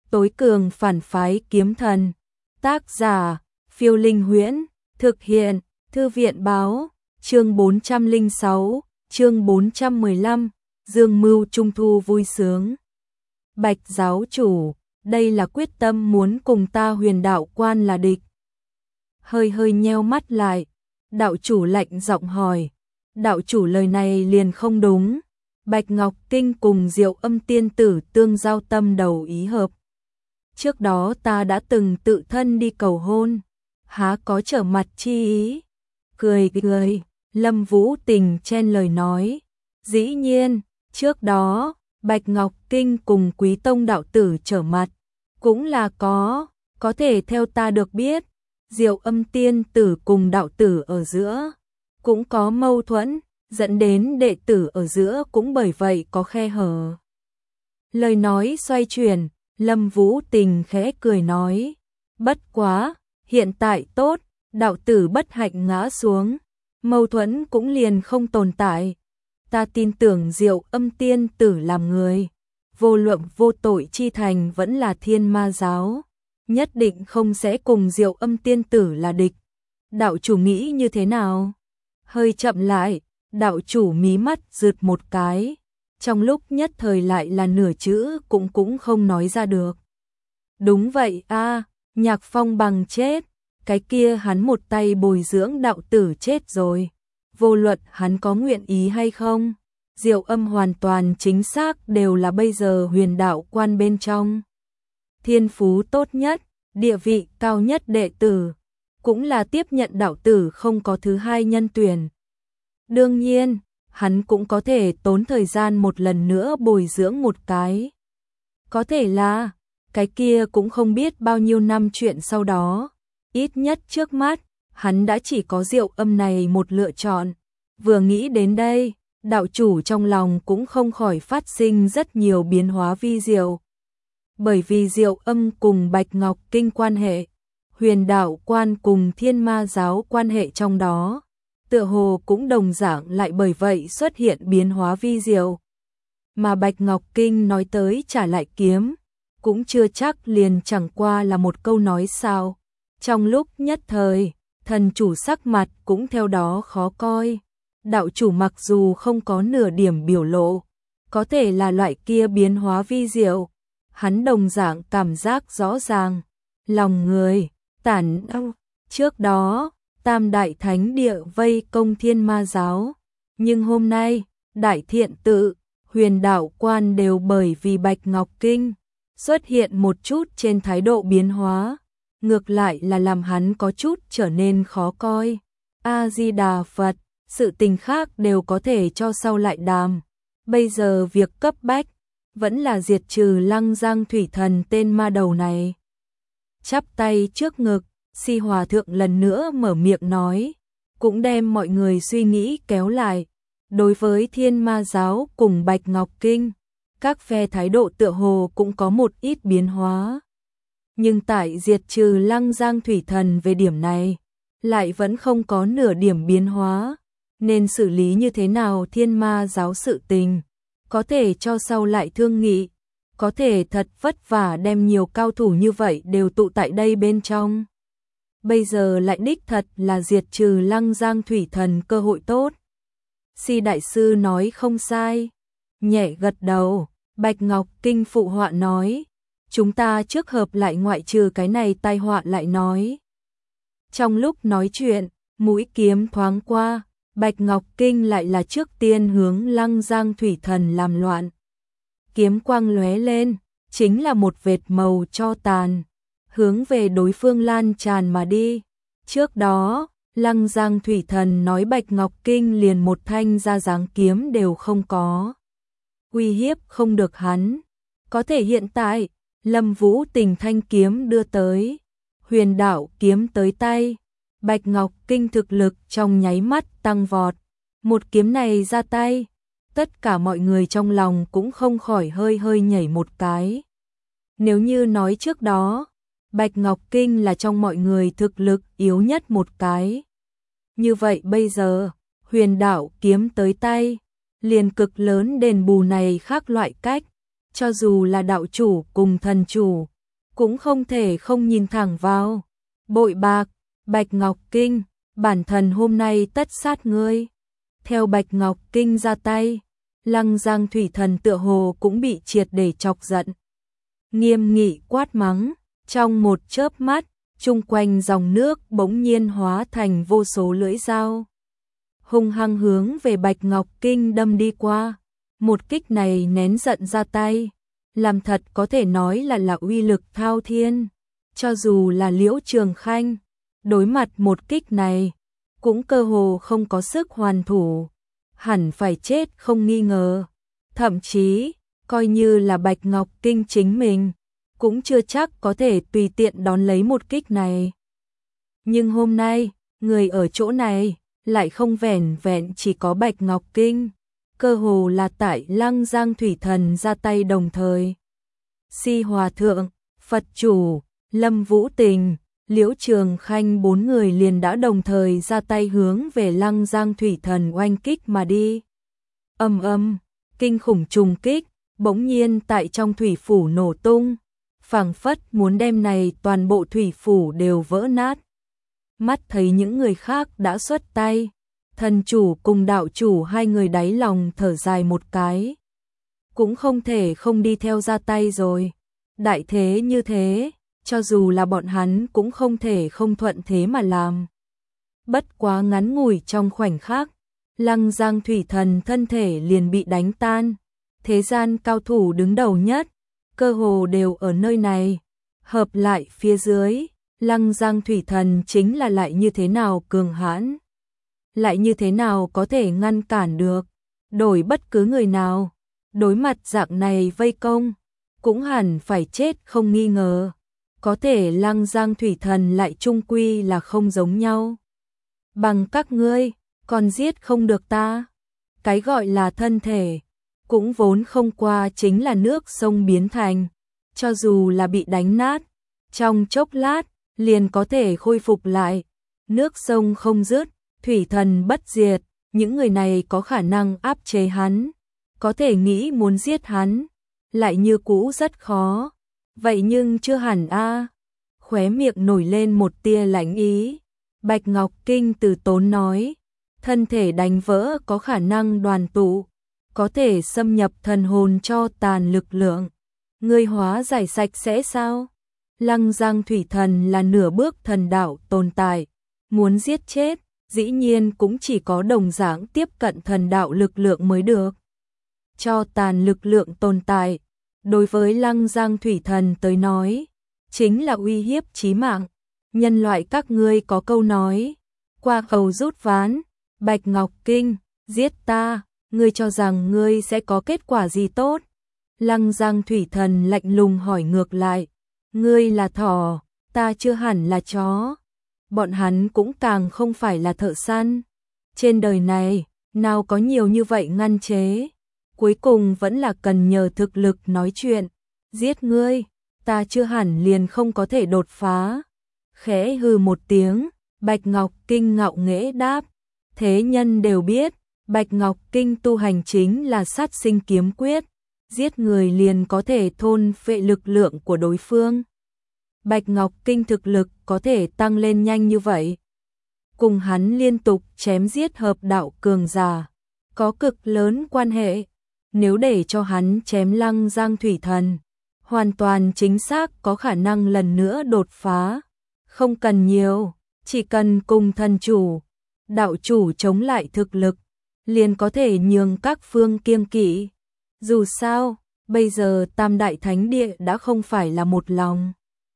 tối cường phản phái kiếm thần. Tác giả, Phiêu Linh Huyễn, thực hiện, Thư viện báo, chương 406, chương 415, Dương mưu trung thu vui sướng. Bạch giáo chủ, đây là quyết tâm muốn cùng ta Huyền đạo quan là địch. Hơi nheo mắt lại, đạo chủ lạnh giọng hỏi. Đạo chủ lời này liền không đúng. Bạch Ngọc Kinh cùng Diệu Âm tiên tử tương giao tâm đầu ý hợp. Trước đó ta đã từng tự thân đi cầu hôn, há có trở mặt chi ý. Cười, Lâm Vũ Tình chen lời nói. Dĩ nhiên, trước đó, Bạch Ngọc Kinh cùng Quý Tông đạo tử trở mặt, cũng là có thể theo ta được biết, Diệu Âm tiên tử cùng đạo tử ở giữa cũng có mâu thuẫn, dẫn đến đệ tử ở giữa cũng bởi vậy có khe hở. Lời nói xoay chuyển, Lâm Vũ Tình khẽ cười nói, bất quá, hiện tại tốt, đạo tử bất hạnh ngã xuống, mâu thuẫn cũng liền không tồn tại. Ta tin tưởng Diệu Âm tiên tử làm người, vô luận vô tội chi thành vẫn là Thiên Ma giáo, nhất định không sẽ cùng Diệu Âm tiên tử là địch. Đạo chủ nghĩ như thế nào? Hơi chậm lại, đạo chủ mí mắt rượt một cái, trong lúc nhất thời lại là nửa chữ cũng không nói ra được. Đúng vậy a, Nhạc Phong bằng chết, cái kia hắn một tay bồi dưỡng đạo tử chết rồi, vô luận hắn có nguyện ý hay không, Diệu Âm hoàn toàn chính xác đều là bây giờ Huyền đạo quan bên trong thiên phú tốt nhất, địa vị cao nhất đệ tử, cũng là tiếp nhận đạo tử không có thứ hai nhân tuyển. Đương nhiên, hắn cũng có thể tốn thời gian một lần nữa bồi dưỡng một cái. Có thể là, cái kia cũng không biết bao nhiêu năm chuyện sau đó. Ít nhất trước mắt, hắn đã chỉ có Diệu Âm này một lựa chọn. Vừa nghĩ đến đây, đạo chủ trong lòng cũng không khỏi phát sinh rất nhiều biến hóa vi diệu. Bởi vì Diệu Âm cùng Bạch Ngọc Kinh quan hệ, Huyền đạo quan cùng Thiên Ma giáo quan hệ trong đó, tựa hồ cũng đồng dạng lại bởi vậy xuất hiện biến hóa vi diệu. Mà Bạch Ngọc Kinh nói tới trả lại kiếm, cũng chưa chắc liền chẳng qua là một câu nói sao. Trong lúc nhất thời, thần chủ sắc mặt cũng theo đó khó coi. Đạo chủ mặc dù không có nửa điểm biểu lộ, có thể là loại kia biến hóa vi diệu, hắn đồng dạng cảm giác rõ ràng, lòng người tản đau. Trước đó, Tam Đại Thánh Địa vây công Thiên Ma giáo, nhưng hôm nay, Đại Thiện Tự, Huyền đạo quan đều bởi vì Bạch Ngọc Kinh xuất hiện một chút trên thái độ biến hóa, ngược lại là làm hắn có chút trở nên khó coi. A-di-đà Phật, sự tình khác đều có thể cho sau lại đàm. Bây giờ việc cấp bách vẫn là diệt trừ Lăng Giang thủy thần tên ma đầu này. Chắp tay trước ngực, Si Hòa thượng lần nữa mở miệng nói, cũng đem mọi người suy nghĩ kéo lại. Đối với Thiên Ma giáo cùng Bạch Ngọc Kinh, các phe thái độ tựa hồ cũng có một ít biến hóa. Nhưng tại diệt trừ Lăng Giang thủy thần về điểm này, lại vẫn không có nửa điểm biến hóa. Nên xử lý như thế nào Thiên Ma giáo sự tình, có thể cho sau lại thương nghị, có thể thật vất vả đem nhiều cao thủ như vậy đều tụ tại đây bên trong. Bây giờ lại đích thật là diệt trừ Lăng Giang thủy thần cơ hội tốt. Si đại sư nói không sai. Nhẹ gật đầu, Bạch Ngọc Kinh phụ họa nói, chúng ta trước hợp lại ngoại trừ cái này tai họa lại nói. Trong lúc nói chuyện, mũi kiếm thoáng qua, Bạch Ngọc Kinh lại là trước tiên hướng Lăng Giang thủy thần làm loạn. Kiếm quang lóe lên, chính là một vệt màu cho tàn, hướng về đối phương lan tràn mà đi. Trước đó, Lăng Giang thủy thần nói Bạch Ngọc Kinh liền một thanh ra dáng kiếm đều không có, uy hiếp không được hắn. Có thể hiện tại, Lâm Vũ Tình thanh kiếm đưa tới, Huyền đạo kiếm tới tay, Bạch Ngọc Kinh thực lực trong nháy mắt tăng vọt. Một kiếm này ra tay, tất cả mọi người trong lòng cũng không khỏi hơi nhảy một cái. Nếu như nói trước đó, Bạch Ngọc Kinh là trong mọi người thực lực yếu nhất một cái, như vậy bây giờ, Huyền đạo kiếm tới tay, liền cực lớn đền bù này khác loại cách, cho dù là đạo chủ cùng thần chủ, cũng không thể không nhìn thẳng vào. Bội bạc, Bạch Ngọc Kinh, bản thần hôm nay tất sát ngươi. Theo Bạch Ngọc Kinh ra tay, Lăng Giang thủy thần tựa hồ cũng bị triệt để chọc giận. Nghiêm nghị quát mắng, trong một chớp mắt, chung quanh dòng nước bỗng nhiên hóa thành vô số lưỡi dao. Hung hăng hướng về Bạch Ngọc Kinh đâm đi qua. Một kích này nén giận ra tay, làm thật có thể nói là uy lực thao thiên. Cho dù là Liễu Trường Khanh, đối mặt một kích này, cũng cơ hồ không có sức hoàn thủ, hẳn phải chết không nghi ngờ. Thậm chí, coi như là Bạch Ngọc Kinh chính mình, cũng chưa chắc có thể tùy tiện đón lấy một kích này. Nhưng hôm nay, người ở chỗ này, lại không vẻn vẹn chỉ có Bạch Ngọc Kinh, cơ hồ là tại Lăng Giang thủy thần ra tay đồng thời. Si Hòa Thượng, Phật Chủ, Lâm Vũ Tình, Liễu Trường Khanh 4 người liền đã đồng thời ra tay hướng về Lăng Giang thủy thần oanh kích mà đi. Ầm ầm, kinh khủng trùng kích, bỗng nhiên tại trong thủy phủ nổ tung, phảng phất muốn đem này toàn bộ thủy phủ đều vỡ nát. Mắt thấy những người khác đã xuất tay, thần chủ cùng đạo chủ hai người đáy lòng thở dài một cái. Cũng không thể không đi theo ra tay rồi. Đại thế như thế, cho dù là bọn hắn cũng không thể không thuận thế mà làm. Bất quá ngắn ngủi trong khoảnh khắc, Lăng Giang thủy thần thân thể liền bị đánh tan. Thế gian cao thủ đứng đầu nhất, cơ hồ đều ở nơi này. Hợp lại phía dưới, Lăng Giang thủy thần chính là lại như thế nào cường hãn, lại như thế nào có thể ngăn cản được. Đổi bất cứ người nào, đối mặt dạng này vây công, cũng hẳn phải chết không nghi ngờ. Có thể Lăng Giang thủy thần lại chung quy là không giống nhau. Bằng các ngươi, còn giết không được ta. Cái gọi là thân thể, cũng vốn không qua chính là nước sông biến thành. Cho dù là bị đánh nát, trong chốc lát, liền có thể khôi phục lại. Nước sông không dứt, thủy thần bất diệt, những người này có khả năng áp chế hắn, có thể nghĩ muốn giết hắn, lại như cũ rất khó. Vậy nhưng chưa hẳn a. Khóe miệng nổi lên một tia lạnh ý. Bạch Ngọc Kinh từ tốn nói, thân thể đánh vỡ có khả năng đoàn tụ, có thể xâm nhập thần hồn cho tàn lực lượng. Ngươi hóa giải sạch sẽ sao? Lăng Giang thủy thần là nửa bước thần đạo tồn tại, muốn giết chết, dĩ nhiên cũng chỉ có đồng dạng tiếp cận thần đạo lực lượng mới được. Cho tàn lực lượng tồn tại, đối với Lăng Giang thủy thần tới nói, chính là uy hiếp chí mạng. Nhân loại các ngươi có câu nói, qua cầu rút ván, Bạch Ngọc Kinh, giết ta, ngươi cho rằng ngươi sẽ có kết quả gì tốt? Lăng Giang thủy thần lạnh lùng hỏi ngược lại, ngươi là thỏ, ta chưa hẳn là chó. Bọn hắn cũng càng không phải là thợ săn. Trên đời này, nào có nhiều như vậy ngăn chế. Cuối cùng vẫn là cần nhờ thực lực nói chuyện. Giết ngươi, ta chưa hẳn liền không có thể đột phá. Khẽ hừ một tiếng, Bạch Ngọc Kinh ngạo nghễ đáp. Thế nhân đều biết, Bạch Ngọc Kinh tu hành chính là sát sinh kiếm quyết. Giết người liền có thể thôn phệ lực lượng của đối phương. Bạch Ngọc Kinh thực lực có thể tăng lên nhanh như vậy. Cùng hắn liên tục chém giết hợp đạo cường giả, có cực lớn quan hệ. Nếu để cho hắn chém Lăng Giang thủy thần, hoàn toàn chính xác có khả năng lần nữa đột phá. Không cần nhiều, chỉ cần cùng thần chủ, đạo chủ chống lại thực lực, liền có thể nhường các phương kiêng kỵ. Dù sao, bây giờ Tam Đại Thánh Địa đã không phải là một lòng.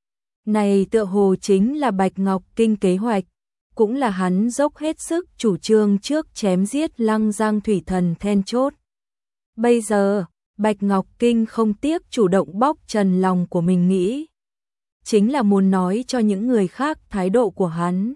Này tựa hồ chính là Bạch Ngọc Kinh kế hoạch, cũng là hắn dốc hết sức chủ trương trước chém giết Lăng Giang thủy thần then chốt. Bây giờ, Bạch Ngọc Kinh không tiếc chủ động bóc trần lòng của mình nghĩ, chính là muốn nói cho những người khác thái độ của hắn.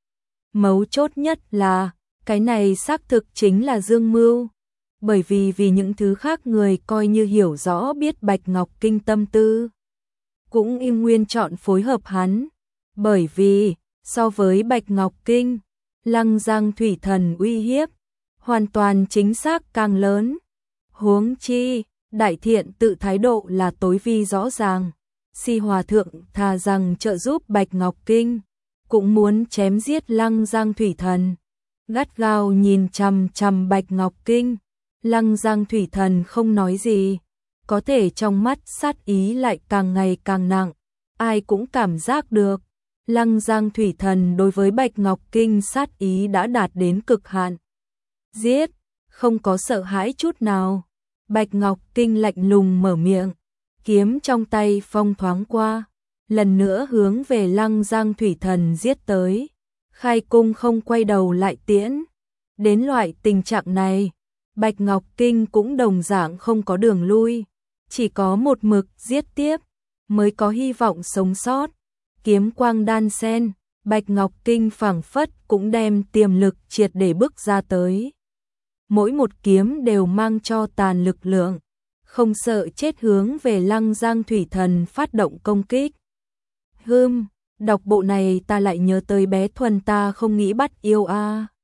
Mấu chốt nhất là, cái này xác thực chính là dương mưu, bởi vì những thứ khác người coi như hiểu rõ biết Bạch Ngọc Kinh tâm tư, cũng im nguyên chọn phối hợp hắn, bởi vì, so với Bạch Ngọc Kinh, Lăng Giang thủy thần uy hiếp, hoàn toàn chính xác càng lớn. Huống chi, Đại Thiện tự thái độ là tối vi rõ ràng, Si Hòa Thượng thà rằng trợ giúp Bạch Ngọc Kinh, cũng muốn chém giết Lăng Giang Thủy Thần. Gắt gao nhìn chằm chằm Bạch Ngọc Kinh, Lăng Giang Thủy Thần không nói gì, có thể trong mắt sát ý lại càng ngày càng nặng, ai cũng cảm giác được. Lăng Giang Thủy Thần đối với Bạch Ngọc Kinh sát ý đã đạt đến cực hạn. Giết, không có sợ hãi chút nào. Bạch Ngọc Kinh lạnh lùng mở miệng, kiếm trong tay phong thoáng qua, lần nữa hướng về Lăng Giang Thủy Thần giết tới. Khai Cung không quay đầu lại tiễn. Đến loại tình trạng này, Bạch Ngọc Kinh cũng đồng dạng không có đường lui, chỉ có một mực giết tiếp mới có hy vọng sống sót. Kiếm quang đan sen, Bạch Ngọc Kinh phảng phất cũng đem tiềm lực triệt để bức ra tới. Mỗi một kiếm đều mang cho tàn lực lượng, không sợ chết hướng về Lăng Giang Thủy Thần phát động công kích. Đọc bộ này ta lại nhớ tới bé Thuần ta không nghĩ bắt yêu a.